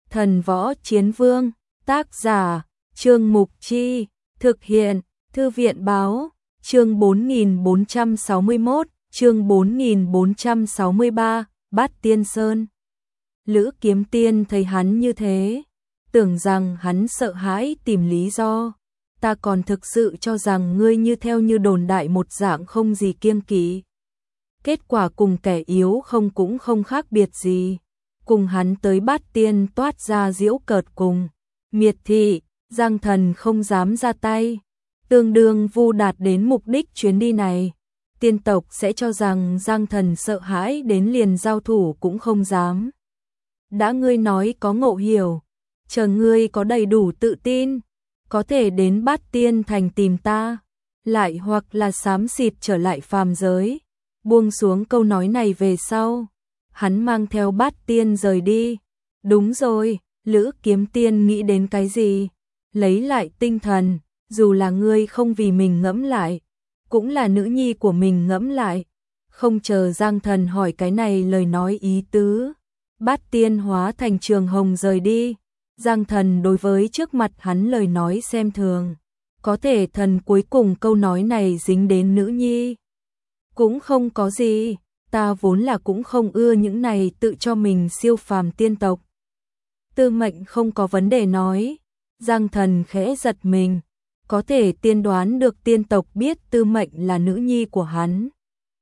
Thần Võ Chiến Vương, tác giả, Trương Mục Chi, thực hiện, Thư viện Báo, chương 4461, chương 4463, Bát Tiên Sơn. Lữ Kiếm Tiên thấy hắn như thế, tưởng rằng hắn sợ hãi tìm lý do. Ta còn thực sự cho rằng ngươi như theo như đồn đại một dạng không gì kiêng kỵ. Kết quả cùng kẻ yếu không cũng không khác biệt gì. Cùng hắn tới Bát Tiên toát ra giễu cợt cùng. Miệt thị, Giang Thần không dám ra tay. Tương đương vu đạt đến mục đích chuyến đi này. Tiên tộc sẽ cho rằng Giang Thần sợ hãi đến liền giao thủ cũng không dám. Đã ngươi nói có ngộ hiểu, chờ ngươi có đầy đủ tự tin, có thể đến Bát Tiên thành tìm ta, lại hoặc là xám xịt trở lại phàm giới. Buông xuống câu nói này về sau, hắn mang theo Bát Tiên rời đi. Đúng rồi, Lữ Kiếm Tiên nghĩ đến cái gì? Lấy lại tinh thần, dù là ngươi không vì mình ngẫm lại, cũng là nữ nhi của mình ngẫm lại. Không chờ Giang Thần hỏi cái này lời nói ý tứ, Bát Tiên hóa thành trường hồng rời đi. Giang Thần đối với trước mặt hắn lời nói xem thường, có thể thần cuối cùng câu nói này dính đến nữ nhi. Cũng không có gì, ta vốn là cũng không ưa những này tự cho mình siêu phàm tiên tộc. Tư Mệnh không có vấn đề nói. Giang Thần khẽ giật mình, có thể tiên đoán được tiên tộc biết Tư Mệnh là nữ nhi của hắn,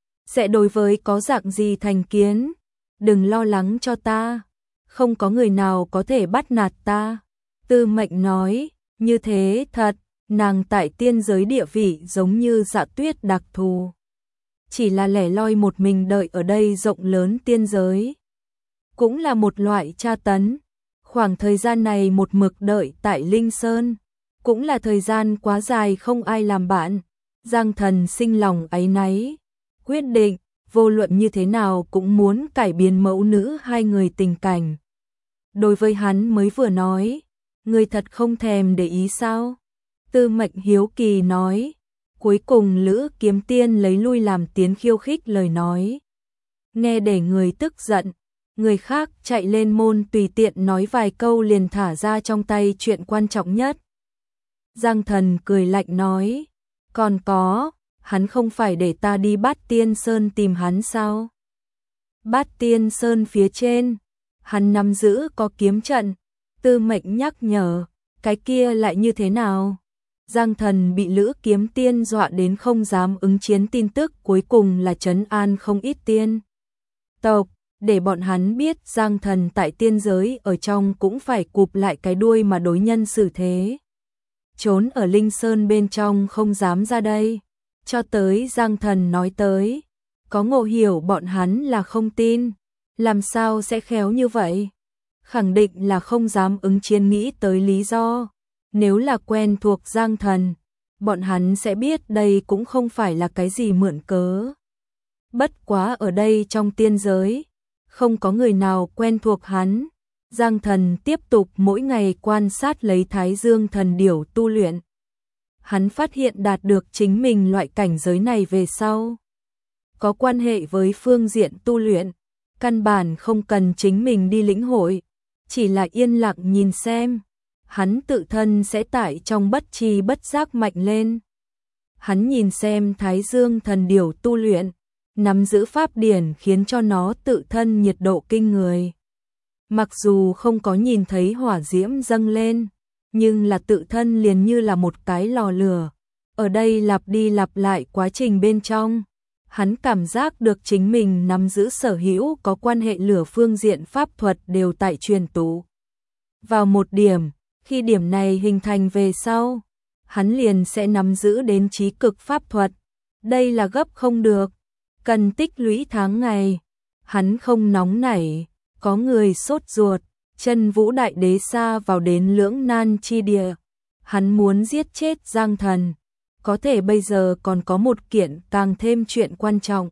sẽ đối với có dạng gì thành kiến. Đừng lo lắng cho ta, không có người nào có thể bắt nạt ta. Tư Mệnh nói, như thế thật, nàng tại tiên giới địa vị giống như Dạ Tuyết đặc thù. Chỉ là lẻ loi một mình đợi ở đây rộng lớn tiên giới, cũng là một loại tra tấn. Khoảng thời gian này một mực đợi tại Linh Sơn, cũng là thời gian quá dài không ai làm bạn. Giang Thần sinh lòng áy náy, quyết định, vô luận như thế nào cũng muốn cải biến mẫu nữ hai người tình cảnh. Đối với hắn mới vừa nói, người thật không thèm để ý sao? Tư Mệnh hiếu kỳ nói. Cuối cùng Lữ Kiếm Tiên lấy lui làm tiến khiêu khích lời nói. Nghe để người tức giận, người khác chạy lên môn tùy tiện nói vài câu liền thả ra trong tay chuyện quan trọng nhất. Giang Thần cười lạnh nói, còn có, hắn không phải để ta đi Bát Tiên Sơn tìm hắn sao? Bát Tiên Sơn phía trên, hắn nắm giữ có kiếm trận. Tư Mệnh nhắc nhở, cái kia lại như thế nào? Giang Thần bị Lữ Kiếm Tiên dọa đến không dám ứng chiến, tin tức cuối cùng là trấn an không ít tiên tộc, để bọn hắn biết Giang Thần tại tiên giới ở trong cũng phải cụp lại cái đuôi mà đối nhân xử thế. Trốn ở Linh Sơn bên trong không dám ra đây, cho tới Giang Thần nói tới, có ngộ hiểu bọn hắn là không tin, làm sao sẽ khéo như vậy? Khẳng định là không dám ứng chiến, nghĩ tới lý do. Nếu là quen thuộc Giang Thần, bọn hắn sẽ biết đây cũng không phải là cái gì mượn cớ. Bất quá ở đây trong tiên giới, không có người nào quen thuộc hắn. Giang Thần tiếp tục mỗi ngày quan sát lấy Thái Dương thần điểu tu luyện. Hắn phát hiện đạt được chính mình loại cảnh giới này về sau, có quan hệ với phương diện tu luyện, căn bản không cần chính mình đi lĩnh hội, chỉ là yên lặng nhìn xem. Hắn tự thân sẽ tại trong bất tri bất giác mạnh lên. Hắn nhìn xem Thái Dương thần điểu tu luyện, nắm giữ pháp điển khiến cho nó tự thân nhiệt độ kinh người. Mặc dù không có nhìn thấy hỏa diễm dâng lên, nhưng là tự thân liền như là một cái lò lửa. Ở đây lặp đi lặp lại quá trình bên trong, hắn cảm giác được chính mình nắm giữ sở hữu có quan hệ lửa phương diện pháp thuật đều tại truyền tụ vào một điểm. Khi điểm này hình thành về sau, hắn liền sẽ nắm giữ đến chí cực pháp thuật. Đây là gấp không được, cần tích lũy tháng ngày. Hắn không nóng nảy, có người sốt ruột, Chân Vũ Đại Đế xa vào đến lưỡng nan chi địa. Hắn muốn giết chết Giang Thần, có thể bây giờ còn có một kiện càng thêm chuyện quan trọng.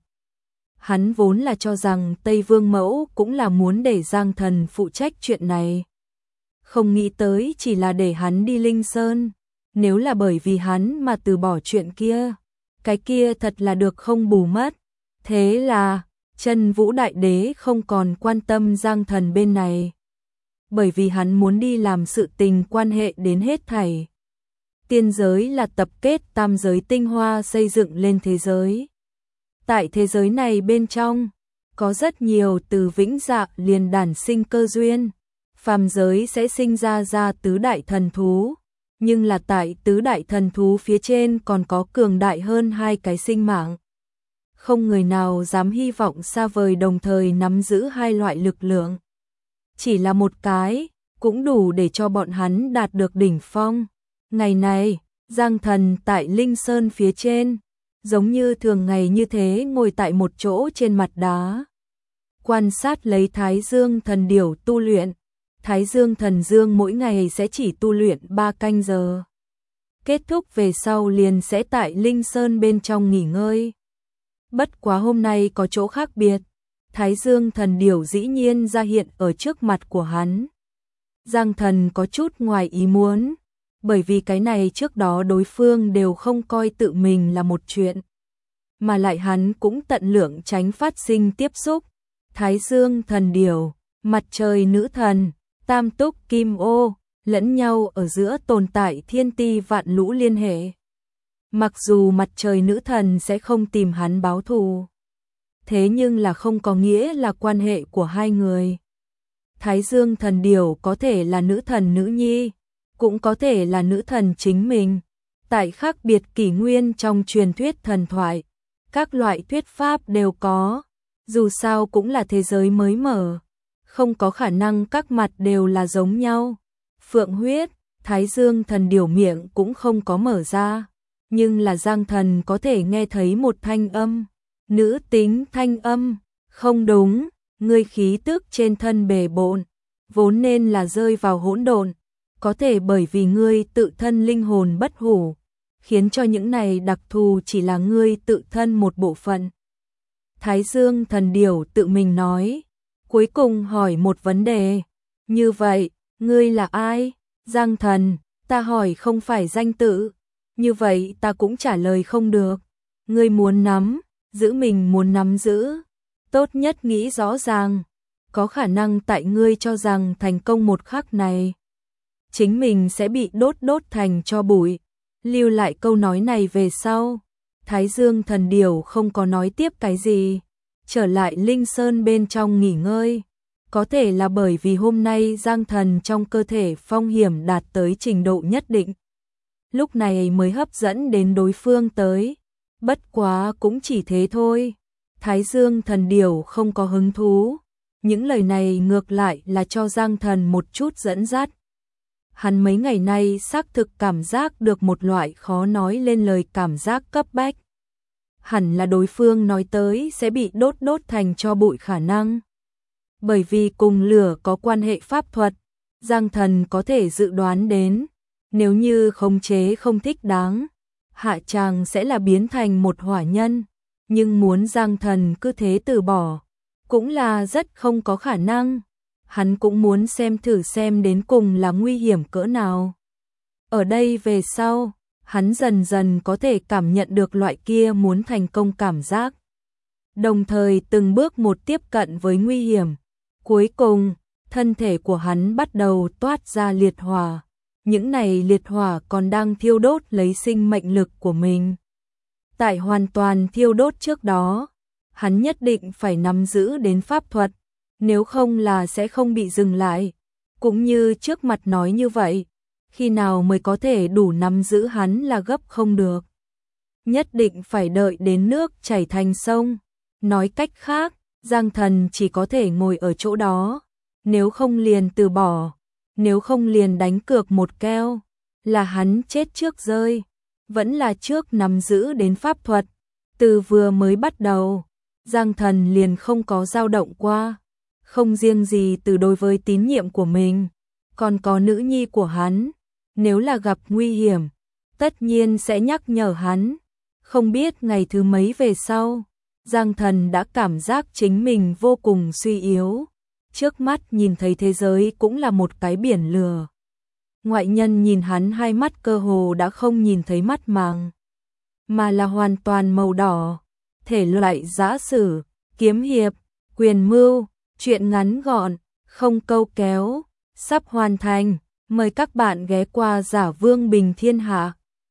Hắn vốn là cho rằng Tây Vương Mẫu cũng là muốn để Giang Thần phụ trách chuyện này. Không nghĩ tới chỉ là để hắn đi Linh Sơn. Nếu là bởi vì hắn mà từ bỏ chuyện kia, cái kia thật là được không bù mất. Thế là Chân Vũ Đại Đế không còn quan tâm Giang Thần bên này. bởi vì hắn muốn đi làm sự tình quan hệ đến hết thảy. Tiên giới là tập kết tam giới tinh hoa xây dựng lên thế giới. Tại thế giới này bên trong, có rất nhiều từ vĩnh dạ liền đản sinh cơ duyên. Phàm giới sẽ sinh ra tứ đại thần thú, nhưng là tại tứ đại thần thú phía trên còn có cường đại hơn hai cái sinh mạng. Không người nào dám hy vọng xa vời đồng thời nắm giữ hai loại lực lượng. Chỉ là một cái, cũng đủ để cho bọn hắn đạt được đỉnh phong. Ngày này, Giang Thần tại Linh Sơn phía trên, giống như thường ngày như thế ngồi tại một chỗ trên mặt đá. Quan sát lấy Thái Dương thần điểu tu luyện. Thái Dương thần dương mỗi ngày sẽ chỉ tu luyện 3 canh giờ. Kết thúc về sau liền sẽ tại Linh Sơn bên trong nghỉ ngơi. Bất quá hôm nay có chỗ khác biệt. Thái Dương thần điểu dĩ nhiên ra hiện ở trước mặt của hắn. Giang Thần có chút ngoài ý muốn, bởi vì cái này trước đó đối phương đều không coi tự mình là một chuyện. Mà lại hắn cũng tận lượng tránh phát sinh tiếp xúc. Thái Dương thần điểu, mặt trời nữ thần, tam túc kim ô, lẫn nhau ở giữa tồn tại thiên ti vạn lũ liên hệ. Mặc dù mặt trời nữ thần sẽ không tìm hắn báo thù, thế nhưng là không có nghĩa là quan hệ của hai người. Thái Dương thần điểu có thể là nữ thần nữ nhi, cũng có thể là nữ thần chính mình. Tại khác biệt kỷ nguyên trong truyền thuyết thần thoại, các loại thuyết pháp đều có, dù sao cũng là thế giới mới mở, không có khả năng các mặt đều là giống nhau. Phượng huyết, Thái Dương thần điểu miệng cũng không có mở ra, nhưng là Giang Thần có thể nghe thấy một thanh âm, nữ tính thanh âm, không đúng, ngươi khí tức trên thân bề bộn, vốn nên là rơi vào hỗn độn, có thể bởi vì ngươi tự thân linh hồn bất hủ, khiến cho những này đặc thù chỉ là ngươi tự thân một bộ phận. Thái Dương thần điểu tự mình nói, cuối cùng hỏi một vấn đề, như vậy, ngươi là ai? Giang Thần, ta hỏi không phải danh tự, như vậy ta cũng trả lời không được. Ngươi muốn nắm, giữ mình muốn nắm giữ, tốt nhất nghĩ rõ ràng, có khả năng tại ngươi cho rằng thành công một khắc này, chính mình sẽ bị đốt thành tro bụi. Lưu lại câu nói này về sau, Thái Dương thần điểu không có nói tiếp cái gì, trở lại Linh Sơn bên trong nghỉ ngơi. Có thể là bởi vì hôm nay Giang Thần trong cơ thể phong hiểm đạt tới trình độ nhất định, lúc này mới hấp dẫn đến đối phương tới. Bất quá cũng chỉ thế thôi. Thái Dương thần điểu không có hứng thú. Những lời này ngược lại là cho Giang Thần một chút dẫn dắt. Hắn mấy ngày nay xác thực cảm giác được một loại khó nói lên lời cảm giác cấp bách. Hẳn là đối phương nói tới sẽ bị đốt thành tro bụi khả năng. Bởi vì cùng lửa có quan hệ pháp thuật, Giang Thần có thể dự đoán đến, nếu như khống chế không thích đáng, hạ tràng sẽ là biến thành một hỏa nhân, nhưng muốn Giang Thần cứ thế từ bỏ, cũng là rất không có khả năng. Hắn cũng muốn xem thử xem đến cùng là nguy hiểm cỡ nào. Ở đây về sau, hắn dần dần có thể cảm nhận được loại kia muốn thành công cảm giác. Đồng thời từng bước một tiếp cận với nguy hiểm. Cuối cùng, thân thể của hắn bắt đầu toát ra liệt hỏa. Những này liệt hỏa còn đang thiêu đốt lấy sinh mệnh lực của mình. Tại hoàn toàn thiêu đốt trước đó, hắn nhất định phải nắm giữ đến pháp thuật, nếu không là sẽ không bị dừng lại. Cũng như trước mặt nói như vậy, khi nào mới có thể đủ nắm giữ hắn là gấp không được. Nhất định phải đợi đến nước chảy thành sông. Nói cách khác, Giang Thần chỉ có thể ngồi ở chỗ đó, nếu không liền từ bỏ, nếu không liền đánh cược một keo, là hắn chết trước rơi, vẫn là trước nắm giữ đến pháp thuật. Từ vừa mới bắt đầu, Giang Thần liền không có dao động qua, không riêng gì từ đối với tín nhiệm của mình, còn có nữ nhi của hắn, nếu là gặp nguy hiểm, tất nhiên sẽ nhắc nhở hắn. Không biết ngày thứ mấy về sau, Giang Thần đã cảm giác chính mình vô cùng suy yếu. Trước mắt nhìn thấy thế giới cũng là một cái biển lửa. Ngoại nhân nhìn hắn hai mắt cơ hồ đã không nhìn thấy mắt màng, mà là hoàn toàn màu đỏ. Thể loại giã sử, kiếm hiệp, quyền mưu, truyện ngắn gọn, không câu kéo, sắp hoàn thành. Mời các bạn ghé qua Giả Vương Bình Thiên Hạ.